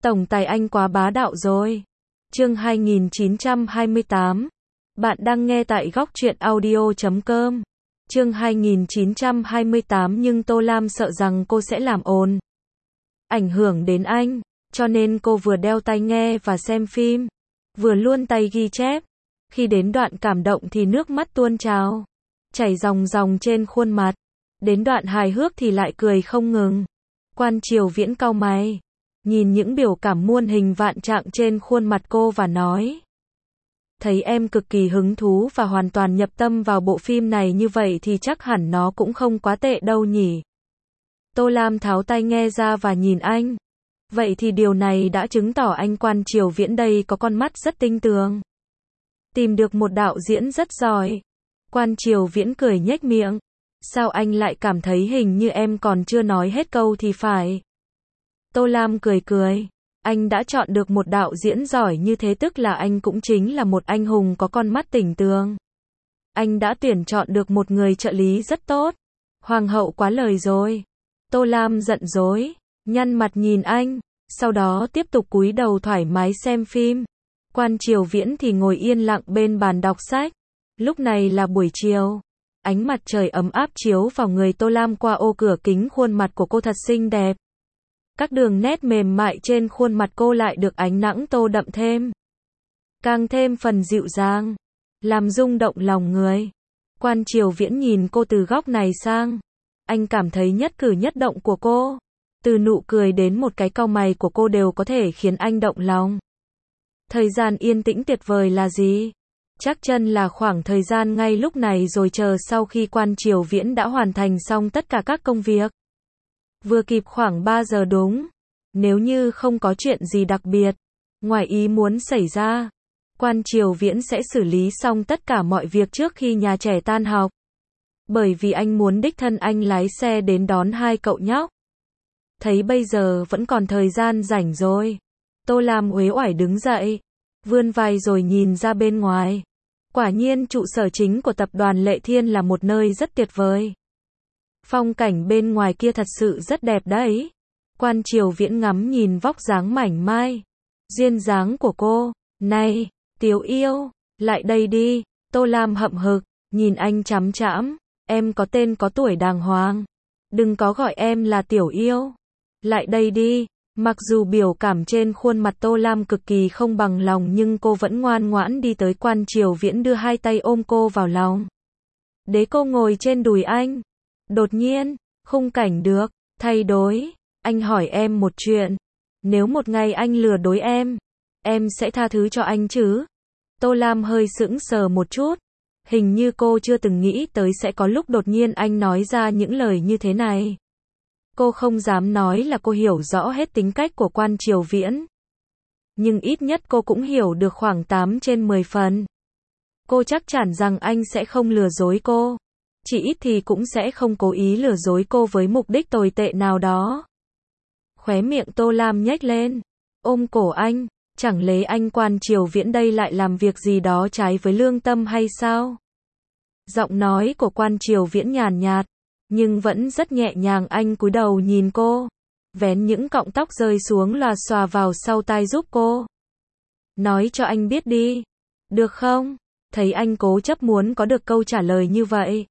Tổng tài anh quá bá đạo rồi. Chương 2928. Bạn đang nghe tại góc truyện audio.com. Chương 2928 nhưng Tô Lam sợ rằng cô sẽ làm ồn, ảnh hưởng đến anh, cho nên cô vừa đeo tai nghe và xem phim, vừa luôn tay ghi chép. Khi đến đoạn cảm động thì nước mắt tuôn trào, chảy ròng ròng trên khuôn mặt. Đến đoạn hài hước thì lại cười không ngừng. Quan Triều Viễn cau mày, nhìn những biểu cảm muôn hình vạn trạng trên khuôn mặt cô và nói: thấy em cực kỳ hứng thú và hoàn toàn nhập tâm vào bộ phim này như vậy thì chắc hẳn nó cũng không quá tệ đâu nhỉ. Tô Lam tháo tai nghe ra và nhìn anh. Vậy thì điều này đã chứng tỏ anh Quan Triều Viễn đây có con mắt rất tinh tường, tìm được một đạo diễn rất giỏi. Quan Triều Viễn cười nhếch miệng. Sao anh lại cảm thấy hình như em còn chưa nói hết câu thì phải. Tô Lam cười cười. Anh đã chọn được một đạo diễn giỏi như thế tức là anh cũng chính là một anh hùng có con mắt tinh tường. Anh đã tuyển chọn được một người trợ lý rất tốt. Hoàng hậu quá lời rồi. Tô Lam giận dỗi, nhăn mặt nhìn anh, sau đó tiếp tục cúi đầu thoải mái xem phim. Quan Triều Viễn thì ngồi yên lặng bên bàn đọc sách. Lúc này là buổi chiều. Ánh mặt trời ấm áp chiếu vào người Tô Lam qua ô cửa kính, khuôn mặt của cô thật xinh đẹp. Các đường nét mềm mại trên khuôn mặt cô lại được ánh nắng tô đậm thêm, càng thêm phần dịu dàng, làm rung động lòng người. Quan Triều Viễn nhìn cô từ góc này sang. Anh cảm thấy nhất cử nhất động của cô, từ nụ cười đến một cái cau mày của cô đều có thể khiến anh động lòng. Thời gian yên tĩnh tuyệt vời là gì? Chắc chân là khoảng thời gian ngay lúc này rồi, chờ sau khi Quan Triều Viễn đã hoàn thành xong tất cả các công việc. Vừa kịp khoảng 3 giờ đúng. Nếu như không có chuyện gì đặc biệt, ngoài ý muốn xảy ra, Quan Triều Viễn sẽ xử lý xong tất cả mọi việc trước khi nhà trẻ tan học. Bởi vì anh muốn đích thân anh lái xe đến đón hai cậu nhóc. Thấy bây giờ vẫn còn thời gian rảnh rồi, Tô Lam uể oải đứng dậy, vươn vai rồi nhìn ra bên ngoài. Quả nhiên trụ sở chính của tập đoàn Lệ Thiên là một nơi rất tuyệt vời. Phong cảnh bên ngoài kia thật sự rất đẹp đấy. Quan Triều Viễn ngắm nhìn vóc dáng mảnh mai, duyên dáng của cô. Này, Tiểu yêu, lại đây đi. Tô Lam hậm hực, nhìn anh chằm chằm. Em có tên có tuổi đàng hoàng. Đừng có gọi em là Tiểu yêu. Lại đây đi. Mặc dù biểu cảm trên khuôn mặt Tô Lam cực kỳ không bằng lòng nhưng cô vẫn ngoan ngoãn đi tới. Quan Triều Viễn đưa hai tay ôm cô vào lòng, để cô ngồi trên đùi anh. Đột nhiên, khung cảnh được thay đổi. Anh hỏi em một chuyện. Nếu một ngày anh lừa dối em sẽ tha thứ cho anh chứ? Tô Lam hơi sững sờ một chút. Hình như cô chưa từng nghĩ tới sẽ có lúc đột nhiên anh nói ra những lời như thế này. Cô không dám nói là cô hiểu rõ hết tính cách của Quan Triều Viễn, nhưng ít nhất cô cũng hiểu được khoảng 8 trên 10 phần. Cô chắc chắn rằng anh sẽ không lừa dối cô. Chỉ ít thì cũng sẽ không cố ý lừa dối cô với mục đích tồi tệ nào đó. Khóe miệng Tô Lam nhếch lên, ôm cổ anh. Chẳng lẽ anh Quan Triều Viễn đây lại làm việc gì đó trái với lương tâm hay sao? Giọng nói của Quan Triều Viễn nhàn nhạt, nhưng vẫn rất nhẹ nhàng. Anh cúi đầu nhìn cô, vén những cọng tóc rơi xuống lòa xòa vào sau tai giúp cô. Nói cho anh biết đi, được không? Thấy anh cố chấp muốn có được câu trả lời như vậy,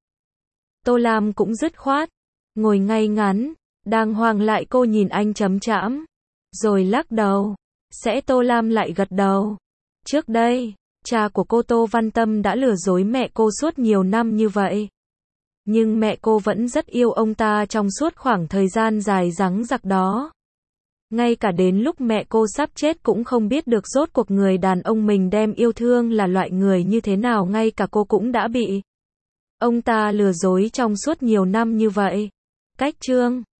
Tô Lam cũng dứt khoát, ngồi ngay ngắn, đàng hoàng lại. Cô nhìn anh chấm chạm, rồi lắc đầu. Sẽ Tô Lam lại gật đầu. Trước đây, cha của cô Tô Văn Tâm đã lừa dối mẹ cô suốt nhiều năm như vậy. Nhưng mẹ cô vẫn rất yêu ông ta trong suốt khoảng thời gian dài dằng dặc đó. Ngay cả đến lúc mẹ cô sắp chết cũng không biết được rốt cuộc người đàn ông mình đem yêu thương là loại người như thế nào. Ngay cả cô cũng đã bị ông ta lừa dối trong suốt nhiều năm như vậy. Cách chương